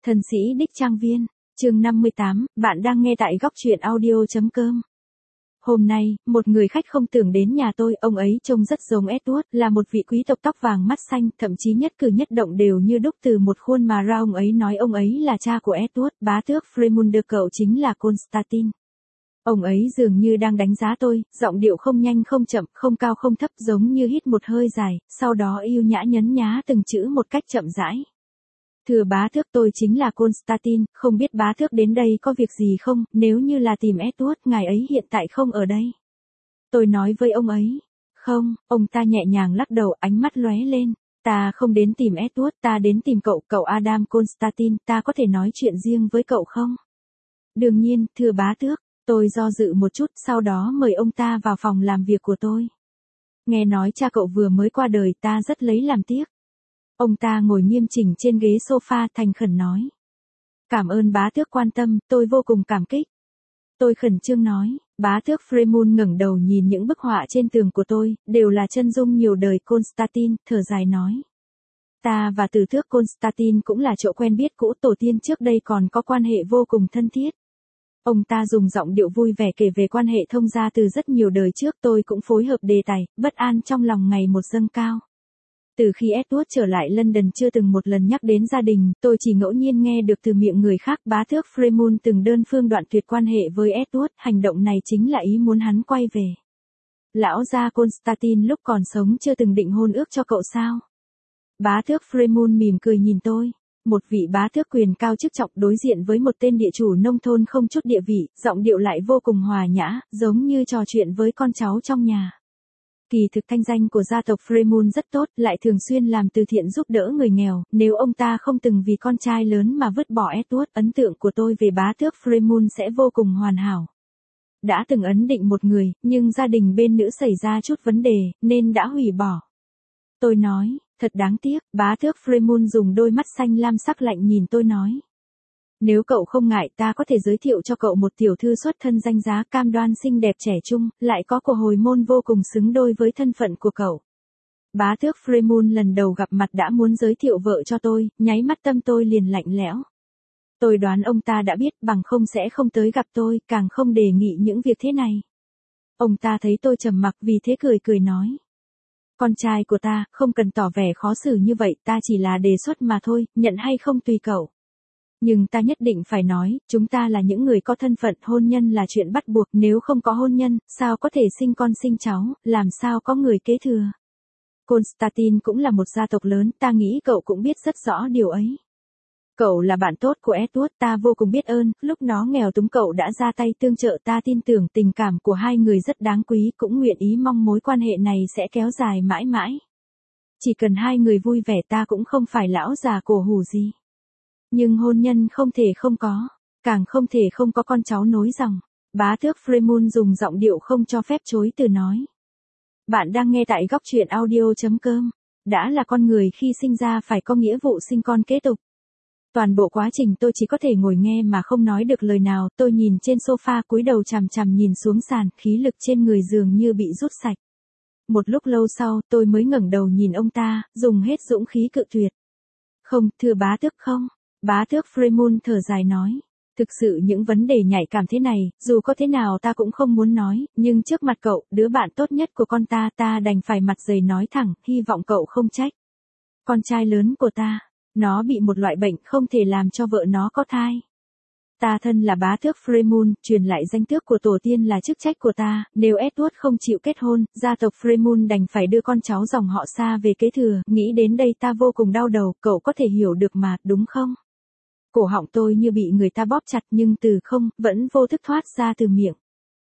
Thân sĩ đích trang viên, chương 58, bạn đang nghe tại góc truyện audio.com. Hôm nay, một người khách không tưởng đến nhà tôi, ông ấy trông rất giống Edward, là một vị quý tộc tóc vàng mắt xanh, thậm chí nhất cử nhất động đều như đúc từ một khuôn mà ra. Ông ấy nói ông ấy là cha của Edward, bá tước Fremunder, cậu chính là Constantine. Ông ấy dường như đang đánh giá tôi, giọng điệu không nhanh không chậm, không cao không thấp, giống như hít một hơi dài, sau đó yêu nhã nhấn nhá từng chữ một cách chậm rãi. Thưa bá tước, tôi chính là Constantine, không biết bá tước đến đây có việc gì không, nếu như là tìm Edward, ngài ấy hiện tại không ở đây. Tôi nói với ông ấy. Không, ông ta nhẹ nhàng lắc đầu, ánh mắt lóe lên. Ta không đến tìm Edward, ta đến tìm cậu Adam Constantine, ta có thể nói chuyện riêng với cậu không? Đương nhiên, thưa bá tước. Tôi do dự một chút, sau đó mời ông ta vào phòng làm việc của tôi. Nghe nói cha cậu vừa mới qua đời, ta rất lấy làm tiếc. Ông ta ngồi nghiêm chỉnh trên ghế sofa, thành khẩn nói. Cảm ơn bá tước quan tâm, tôi vô cùng cảm kích. Tôi khẩn trương nói, bá tước Fremun ngẩng đầu nhìn những bức họa trên tường của tôi, đều là chân dung nhiều đời Constantine, thở dài nói. Ta và tử tước Constantine cũng là chỗ quen biết cũ, tổ tiên trước đây còn có quan hệ vô cùng thân thiết. Ông ta dùng giọng điệu vui vẻ kể về quan hệ thông gia từ rất nhiều đời trước, tôi cũng phối hợp đề tài, bất an trong lòng ngày một dâng cao. Từ khi Edward trở lại London chưa từng một lần nhắc đến gia đình, tôi chỉ ngẫu nhiên nghe được từ miệng người khác bá tước Fremun từng đơn phương đoạn tuyệt quan hệ với Edward, hành động này chính là ý muốn hắn quay về. Lão gia Constantine lúc còn sống chưa từng định hôn ước cho cậu sao? Bá tước Fremun mỉm cười nhìn tôi. Một vị bá tước quyền cao chức trọng đối diện với một tên địa chủ nông thôn không chút địa vị, giọng điệu lại vô cùng hòa nhã, giống như trò chuyện với con cháu trong nhà. Kỳ thực thanh danh của gia tộc Fremun rất tốt, lại thường xuyên làm từ thiện giúp đỡ người nghèo, nếu ông ta không từng vì con trai lớn mà vứt bỏ Edward, ấn tượng của tôi về bá tước Fremun sẽ vô cùng hoàn hảo. Đã từng ấn định một người, nhưng gia đình bên nữ xảy ra chút vấn đề, nên đã hủy bỏ. Tôi nói, thật đáng tiếc, bá tước Fremun dùng đôi mắt xanh lam sắc lạnh nhìn tôi nói. Nếu cậu không ngại, ta có thể giới thiệu cho cậu một tiểu thư xuất thân danh giá, cam đoan xinh đẹp trẻ trung, lại có của hồi môn vô cùng xứng đôi với thân phận của cậu. Bá tước Fremun lần đầu gặp mặt đã muốn giới thiệu vợ cho tôi, nháy mắt tâm tôi liền lạnh lẽo. Tôi đoán ông ta đã biết, bằng không sẽ không tới gặp tôi, càng không đề nghị những việc thế này. Ông ta thấy tôi trầm mặc vì thế cười cười nói. Con trai của ta, không cần tỏ vẻ khó xử như vậy, ta chỉ là đề xuất mà thôi, nhận hay không tùy cậu. Nhưng ta nhất định phải nói, chúng ta là những người có thân phận, hôn nhân là chuyện bắt buộc, nếu không có hôn nhân, sao có thể sinh con sinh cháu, làm sao có người kế thừa. Constantine cũng là một gia tộc lớn, ta nghĩ cậu cũng biết rất rõ điều ấy. Cậu là bạn tốt của Edward, ta vô cùng biết ơn, lúc nó nghèo túng cậu đã ra tay tương trợ, ta tin tưởng tình cảm của hai người rất đáng quý, cũng nguyện ý mong mối quan hệ này sẽ kéo dài mãi mãi. Chỉ cần hai người vui vẻ, ta cũng không phải lão già cổ hủ gì. Nhưng hôn nhân không thể không có, càng không thể không có con cháu nối dòng. Bá tước Fremun dùng giọng điệu không cho phép chối từ nói. Bạn đang nghe tại góc truyện audio.com. Đã là con người khi sinh ra phải có nghĩa vụ sinh con kế tục. Toàn bộ quá trình tôi chỉ có thể ngồi nghe mà không nói được lời nào, tôi nhìn trên sofa cúi đầu chằm chằm nhìn xuống sàn, khí lực trên người dường như bị rút sạch. Một lúc lâu sau, tôi mới ngẩng đầu nhìn ông ta, dùng hết dũng khí cự tuyệt. Không, thưa bá tước không. Bá tước Fremun thở dài nói. Thực sự những vấn đề nhạy cảm thế này, dù có thế nào ta cũng không muốn nói, nhưng trước mặt cậu, đứa bạn tốt nhất của con ta đành phải mặt dày nói thẳng, hy vọng cậu không trách. Con trai lớn của ta, nó bị một loại bệnh không thể làm cho vợ nó có thai. Ta thân là bá tước Fremun, truyền lại danh tước của tổ tiên là chức trách của ta, nếu Edward không chịu kết hôn, gia tộc Fremun đành phải đưa con cháu dòng họ xa về kế thừa, nghĩ đến đây ta vô cùng đau đầu, cậu có thể hiểu được mà, đúng không? Cổ họng tôi như bị người ta bóp chặt nhưng từ không, vẫn vô thức thoát ra từ miệng.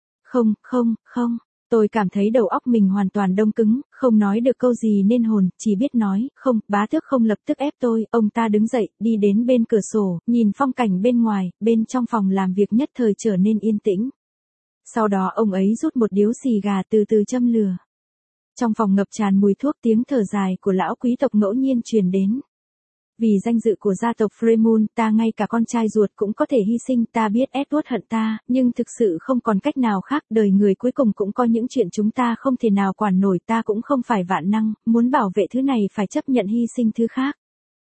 Không, tôi cảm thấy đầu óc mình hoàn toàn đông cứng, không nói được câu gì nên hồn, chỉ biết nói, không, bá tước không lập tức ép tôi, ông ta đứng dậy, đi đến bên cửa sổ, nhìn phong cảnh bên ngoài, bên trong phòng làm việc nhất thời trở nên yên tĩnh. Sau đó ông ấy rút một điếu xì gà từ từ châm lửa. Trong phòng ngập tràn mùi thuốc, tiếng thở dài của lão quý tộc ngẫu nhiên truyền đến. Vì danh dự của gia tộc Fremun, ta ngay cả con trai ruột cũng có thể hy sinh, ta biết Edward hận ta, nhưng thực sự không còn cách nào khác, đời người cuối cùng cũng có những chuyện chúng ta không thể nào quản nổi, ta cũng không phải vạn năng, muốn bảo vệ thứ này phải chấp nhận hy sinh thứ khác.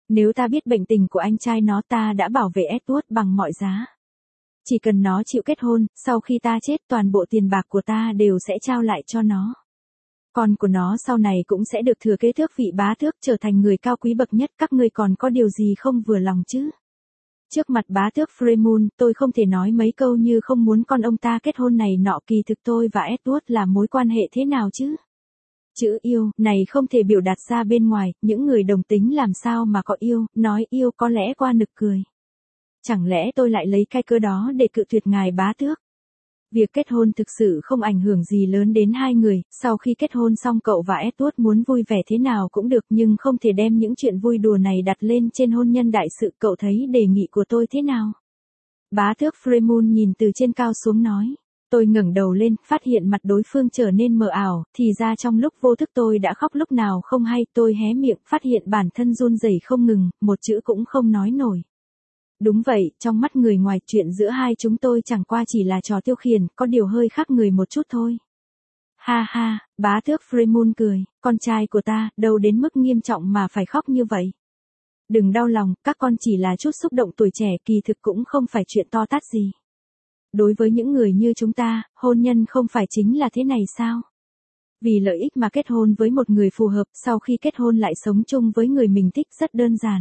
Nếu ta biết bệnh tình của anh trai nó ta đã bảo vệ Edward bằng mọi giá. Chỉ cần nó chịu kết hôn, sau khi ta chết toàn bộ tiền bạc của ta đều sẽ trao lại cho nó. Con của nó sau này cũng sẽ được thừa kế tước vị bá tước trở thành người cao quý bậc nhất, các ngươi còn có điều gì không vừa lòng chứ? Trước mặt bá tước Freemun, tôi không thể nói mấy câu như không muốn con ông ta kết hôn này nọ, kỳ thực tôi và Edward là mối quan hệ thế nào chứ? Chữ yêu, này không thể biểu đạt ra bên ngoài, những người đồng tính làm sao mà có yêu, nói yêu có lẽ qua nực cười. Chẳng lẽ tôi lại lấy cái cớ đó để cự tuyệt ngài bá tước? Việc kết hôn thực sự không ảnh hưởng gì lớn đến hai người, sau khi kết hôn xong cậu và Edward muốn vui vẻ thế nào cũng được nhưng không thể đem những chuyện vui đùa này đặt lên trên hôn nhân đại sự, cậu thấy đề nghị của tôi thế nào? Bá tước Freemun nhìn từ trên cao xuống nói. Tôi ngẩng đầu lên, phát hiện mặt đối phương trở nên mờ ảo, thì ra trong lúc vô thức tôi đã khóc lúc nào không hay, tôi hé miệng, phát hiện bản thân run rẩy không ngừng, một chữ cũng không nói nổi. Đúng vậy, trong mắt người ngoài chuyện giữa hai chúng tôi chẳng qua chỉ là trò tiêu khiển, có điều hơi khác người một chút thôi. Ha ha, bá tước Freemun cười, con trai của ta, đâu đến mức nghiêm trọng mà phải khóc như vậy. Đừng đau lòng, các con chỉ là chút xúc động tuổi trẻ, kỳ thực cũng không phải chuyện to tát gì. Đối với những người như chúng ta, hôn nhân không phải chính là thế này sao? Vì lợi ích mà kết hôn với một người phù hợp, sau khi kết hôn lại sống chung với người mình thích rất đơn giản.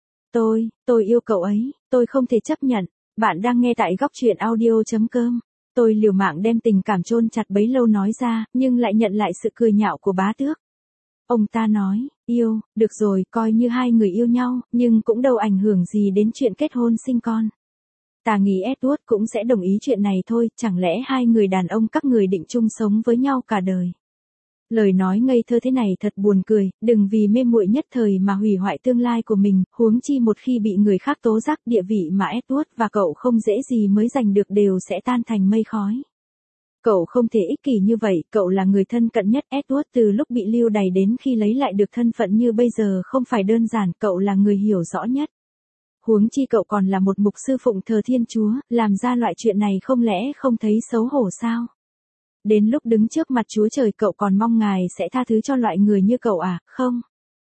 Tôi yêu cậu ấy, tôi không thể chấp nhận. Bạn đang nghe tại góc truyện audio.com. Tôi liều mạng đem tình cảm chôn chặt bấy lâu nói ra, nhưng lại nhận lại sự cười nhạo của bá tước. Ông ta nói, yêu, được rồi, coi như hai người yêu nhau, nhưng cũng đâu ảnh hưởng gì đến chuyện kết hôn sinh con. Ta nghĩ Edward cũng sẽ đồng ý chuyện này thôi, chẳng lẽ hai người đàn ông các người định chung sống với nhau cả đời. Lời nói ngây thơ thế này thật buồn cười, đừng vì mê muội nhất thời mà hủy hoại tương lai của mình, huống chi một khi bị người khác tố giác, địa vị mà Edward và cậu không dễ gì mới giành được đều sẽ tan thành mây khói. Cậu không thể ích kỷ như vậy, cậu là người thân cận nhất Edward từ lúc bị lưu đày đến khi lấy lại được thân phận như bây giờ không phải đơn giản, cậu là người hiểu rõ nhất. Huống chi cậu còn là một mục sư phụng thờ Thiên Chúa, làm ra loại chuyện này không lẽ không thấy xấu hổ sao? Đến lúc đứng trước mặt Chúa Trời cậu còn mong Ngài sẽ tha thứ cho loại người như cậu à, không?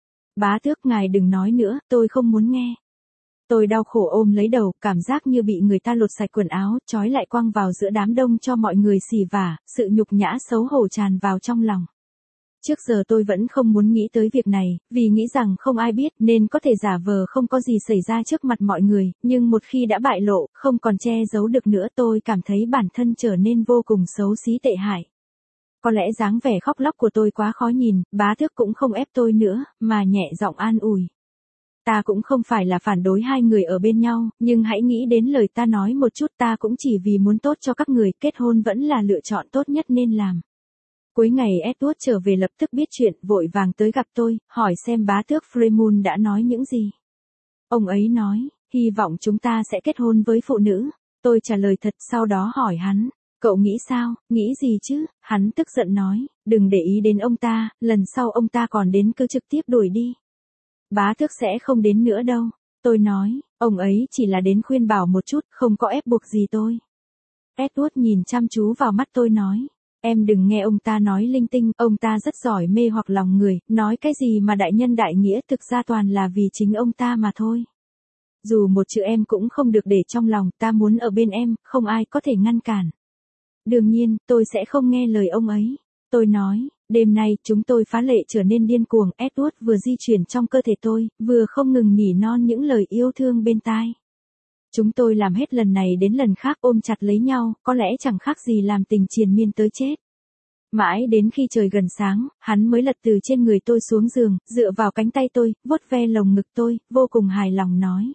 Bá tước Ngài đừng nói nữa, tôi không muốn nghe. Tôi đau khổ ôm lấy đầu, cảm giác như bị người ta lột sạch quần áo, trói lại quăng vào giữa đám đông cho mọi người xỉ vả, sự nhục nhã xấu hổ tràn vào trong lòng. Trước giờ tôi vẫn không muốn nghĩ tới việc này, vì nghĩ rằng không ai biết nên có thể giả vờ không có gì xảy ra trước mặt mọi người, nhưng một khi đã bại lộ, không còn che giấu được nữa, tôi cảm thấy bản thân trở nên vô cùng xấu xí tệ hại. Có lẽ dáng vẻ khóc lóc của tôi quá khó nhìn, bá tước cũng không ép tôi nữa, mà nhẹ giọng an ủi. Ta cũng không phải là phản đối hai người ở bên nhau, nhưng hãy nghĩ đến lời ta nói một chút, ta cũng chỉ vì muốn tốt cho các người, kết hôn vẫn là lựa chọn tốt nhất nên làm. Cuối ngày Edward trở về lập tức biết chuyện, vội vàng tới gặp tôi, hỏi xem bá tước Freemun đã nói những gì. Ông ấy nói, hy vọng chúng ta sẽ kết hôn với phụ nữ. Tôi trả lời thật, sau đó hỏi hắn, cậu nghĩ sao, nghĩ gì chứ? Hắn tức giận nói, đừng để ý đến ông ta, lần sau ông ta còn đến cứ trực tiếp đuổi đi. Bá tước sẽ không đến nữa đâu. Tôi nói, ông ấy chỉ là đến khuyên bảo một chút, không có ép buộc gì tôi. Edward nhìn chăm chú vào mắt tôi nói. Em đừng nghe ông ta nói linh tinh, ông ta rất giỏi mê hoặc lòng người, nói cái gì mà đại nhân đại nghĩa thực ra toàn là vì chính ông ta mà thôi. Dù một chữ em cũng không được để trong lòng, ta muốn ở bên em, không ai có thể ngăn cản. Đương nhiên, tôi sẽ không nghe lời ông ấy. Tôi nói, đêm nay chúng tôi phá lệ trở nên điên cuồng, Edward vừa di chuyển trong cơ thể tôi, vừa không ngừng nỉ non những lời yêu thương bên tai. Chúng tôi làm hết lần này đến lần khác ôm chặt lấy nhau, có lẽ chẳng khác gì làm tình triền miên tới chết. Mãi đến khi trời gần sáng, hắn mới lật từ trên người tôi xuống giường, dựa vào cánh tay tôi, vuốt ve lồng ngực tôi, vô cùng hài lòng nói.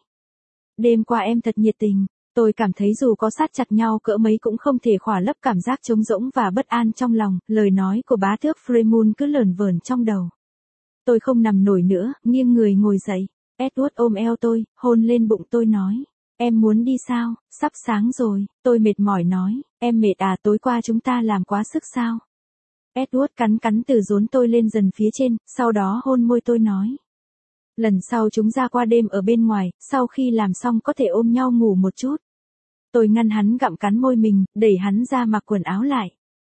Đêm qua em thật nhiệt tình, tôi cảm thấy dù có sát chặt nhau cỡ mấy cũng không thể khỏa lấp cảm giác trống rỗng và bất an trong lòng, lời nói của bá tước Freemun cứ lởn vởn trong đầu. Tôi không nằm nổi nữa, nghiêng người ngồi dậy, Edward ôm eo tôi, hôn lên bụng tôi nói. Em muốn đi sao, sắp sáng rồi, tôi mệt mỏi nói, em mệt à, tối qua chúng ta làm quá sức sao? Edward cắn từ rốn tôi lên dần phía trên, sau đó hôn môi tôi nói. Lần sau chúng ra qua đêm ở bên ngoài, sau khi làm xong có thể ôm nhau ngủ một chút. Tôi ngăn hắn gặm cắn môi mình, đẩy hắn ra mặc quần áo lại.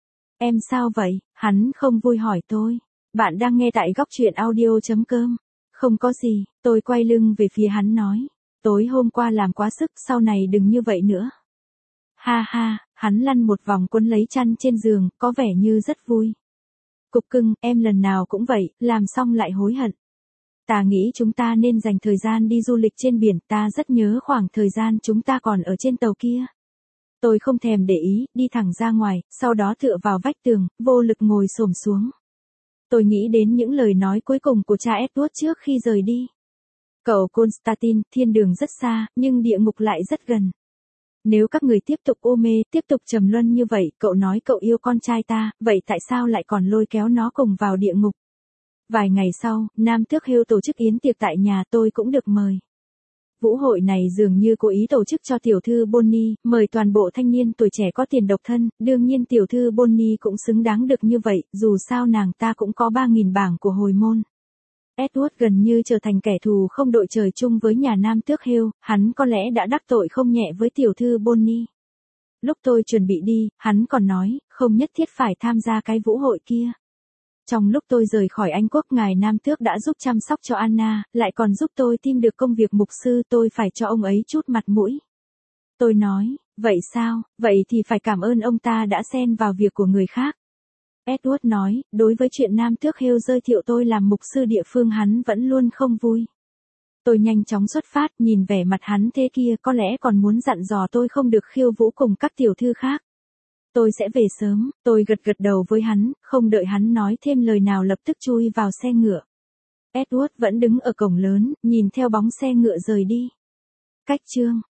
Em sao vậy? Hắn không vui hỏi tôi. Bạn đang nghe tại góc truyện audio.com. Không có gì, tôi quay lưng về phía hắn nói. Tối hôm qua làm quá sức, sau này đừng như vậy nữa. Ha ha, hắn lăn một vòng quấn lấy chăn trên giường, có vẻ như rất vui. Cục cưng, em lần nào cũng vậy, làm xong lại hối hận. Ta nghĩ chúng ta nên dành thời gian đi du lịch trên biển, ta rất nhớ khoảng thời gian chúng ta còn ở trên tàu kia. Tôi không thèm để ý, đi thẳng ra ngoài, sau đó tựa vào vách tường, vô lực ngồi xổm xuống. Tôi nghĩ đến những lời nói cuối cùng của cha Edward trước khi rời đi. Cậu Constantine, thiên đường rất xa, nhưng địa ngục lại rất gần. Nếu các người tiếp tục ô mê, tiếp tục trầm luân như vậy, cậu nói cậu yêu con trai ta, vậy tại sao lại còn lôi kéo nó cùng vào địa ngục? Vài ngày sau, Nam Tước Hill tổ chức yến tiệc tại nhà, tôi cũng được mời. Vũ hội này dường như cố ý tổ chức cho tiểu thư Bonnie, mời toàn bộ thanh niên tuổi trẻ có tiền độc thân, đương nhiên tiểu thư Bonnie cũng xứng đáng được như vậy, dù sao nàng ta cũng có 3.000 bảng của hồi môn. Edward gần như trở thành kẻ thù không đội trời chung với nhà Nam Tước Hill, hắn có lẽ đã đắc tội không nhẹ với tiểu thư Bonnie. Lúc tôi chuẩn bị đi, hắn còn nói, không nhất thiết phải tham gia cái vũ hội kia. Trong lúc tôi rời khỏi Anh Quốc, ngài Nam Tước đã giúp chăm sóc cho Anna, lại còn giúp tôi tìm được công việc mục sư, tôi phải cho ông ấy chút mặt mũi. Tôi nói, vậy sao, vậy thì phải cảm ơn ông ta đã xen vào việc của người khác. Edward nói, đối với chuyện Nam Tước Hill giới thiệu tôi làm mục sư địa phương hắn vẫn luôn không vui. Tôi nhanh chóng xuất phát, nhìn vẻ mặt hắn thế kia có lẽ còn muốn dặn dò tôi không được khiêu vũ cùng các tiểu thư khác. Tôi sẽ về sớm, tôi gật gật đầu với hắn, không đợi hắn nói thêm lời nào lập tức chui vào xe ngựa. Edward vẫn đứng ở cổng lớn, nhìn theo bóng xe ngựa rời đi. Cách chương